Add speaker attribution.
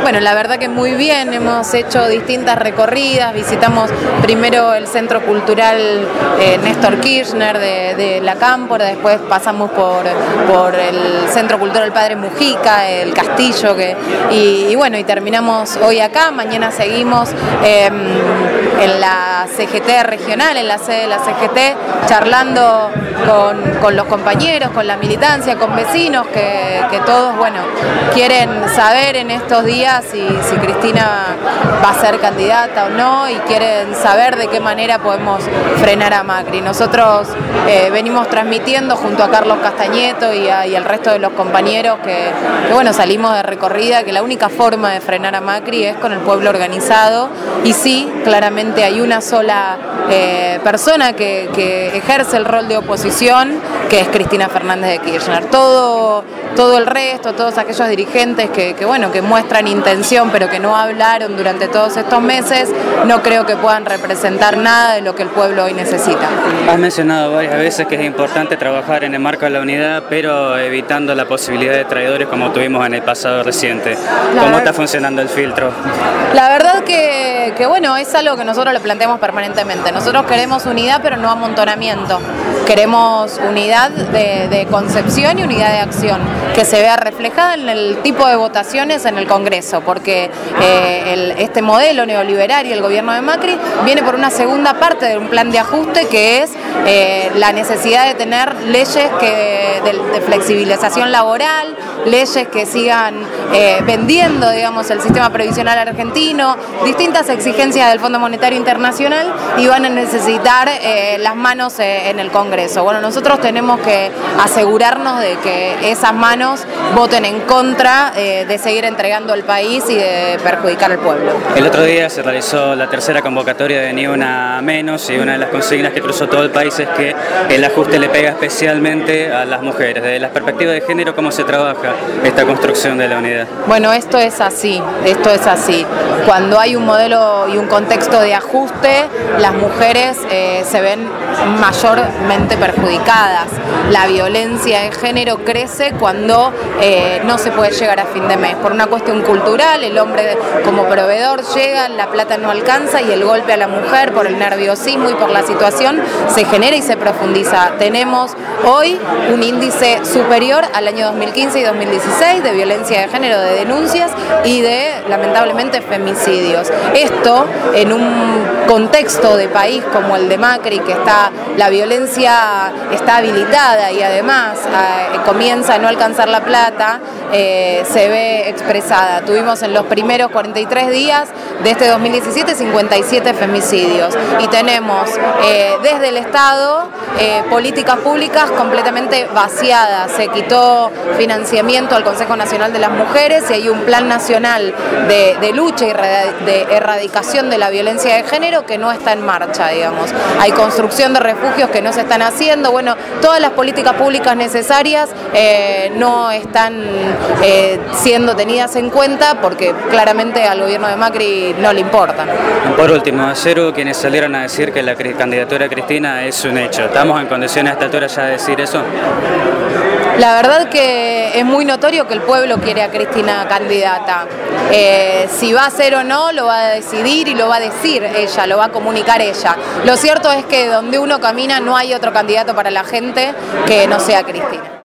Speaker 1: Bueno, la verdad que muy bien, hemos hecho distintas recorridas, visitamos primero el Centro Cultural Néstor Kirchner de La Cámpora, después pasamos por el Centro Cultural Padre Mujica, el Castillo, y bueno, y terminamos hoy acá, mañana seguimos en la CGT regional, en la sede de la CGT, charlando con los compañeros, con la militancia, con vecinos, que todos, bueno, quieren saber en estos días si Cristina va a ser candidata o no, y quieren saber de qué manera podemos frenar a Macri. Nosotros venimos transmitiendo junto a Carlos Castañeto y al resto de los compañeros que bueno, salimos de recorrida, que la única forma de frenar a Macri es con el pueblo organizado, y sí, claramente hay una sola persona que ejerce el rol de oposición, que es Cristina Fernández de Kirchner. Todo el resto, todos aquellos dirigentes que muestran intención pero que no hablaron durante todos estos meses, no creo que puedan representar nada de lo que el pueblo hoy necesita.
Speaker 2: Has mencionado varias veces que es importante trabajar en el marco de la unidad, pero evitando la posibilidad de traidores como tuvimos en el pasado reciente. ¿Cómo está funcionando el filtro?
Speaker 1: La verdad que bueno, es algo que nosotros le planteamos permanentemente. Nosotros queremos unidad pero no amontonamiento. Queremos unidad de concepción y unidad de acción, que se vea reflejada en el tipo de votaciones en el Congreso, porque este modelo neoliberal y el gobierno de Macri viene por una segunda parte de un plan de ajuste, que es la necesidad de tener leyes de flexibilización laboral, leyes que sigan vendiendo, digamos, el sistema previsional argentino, distintas exigencias del Fondo Monetario Internacional, y van a necesitar las manos en el Congreso. Bueno, nosotros tenemos que asegurarnos de que esas manos voten en contra de seguir entregando al país y de perjudicar al pueblo.
Speaker 2: El otro día se realizó la tercera convocatoria de Ni Una Menos, y una de las consignas que cruzó todo el país es que el ajuste le pega especialmente a las mujeres. Desde la perspectiva de género, ¿cómo se trabaja esta construcción de la unidad?
Speaker 1: Bueno, esto es así. Cuando hay un modelo y un contexto de ajuste, las mujeres se ven mayormente perjudicadas. La violencia de género crece cuando no se puede llegar a fin de mes. Por una cuestión cultural, el hombre como proveedor llega, la plata no alcanza, y el golpe a la mujer por el nerviosismo y por la situación se genera y se profundiza. Tenemos hoy un índice superior al año 2015 y 2016 de violencia de género, de denuncias y de, lamentablemente, femicidios. Esto en un contexto de país como el de Macri, que la violencia está habilitada y además comienza a no alcanzar la plata, se ve expresada. Tuvimos en los primeros 43 días de este 2017 57 femicidios, y tenemos desde el Estado políticas públicas completamente vaciadas. Se quitó financiamiento al Consejo Nacional de las Mujeres, y hay un plan nacional de lucha y de erradicación de la violencia de género que no está en marcha, digamos. Hay construcción de refugios que no se están haciendo. Bueno, todas las políticas públicas necesarias no están siendo tenidas en cuenta, porque claramente al gobierno de Macri no le importan.
Speaker 2: Por último, ayer hubo quienes salieron a decir que la candidatura de Cristina es un hecho. ¿Estamos en condiciones a esta altura ya de decir eso?
Speaker 1: La verdad que es muy notorio que el pueblo quiere a Cristina candidata. Si va a ser o no, lo va a decidir y lo va a decir ella, lo va a comunicar ella. Lo cierto es que donde uno camina no hay otro candidato para la gente que no sea Cristina.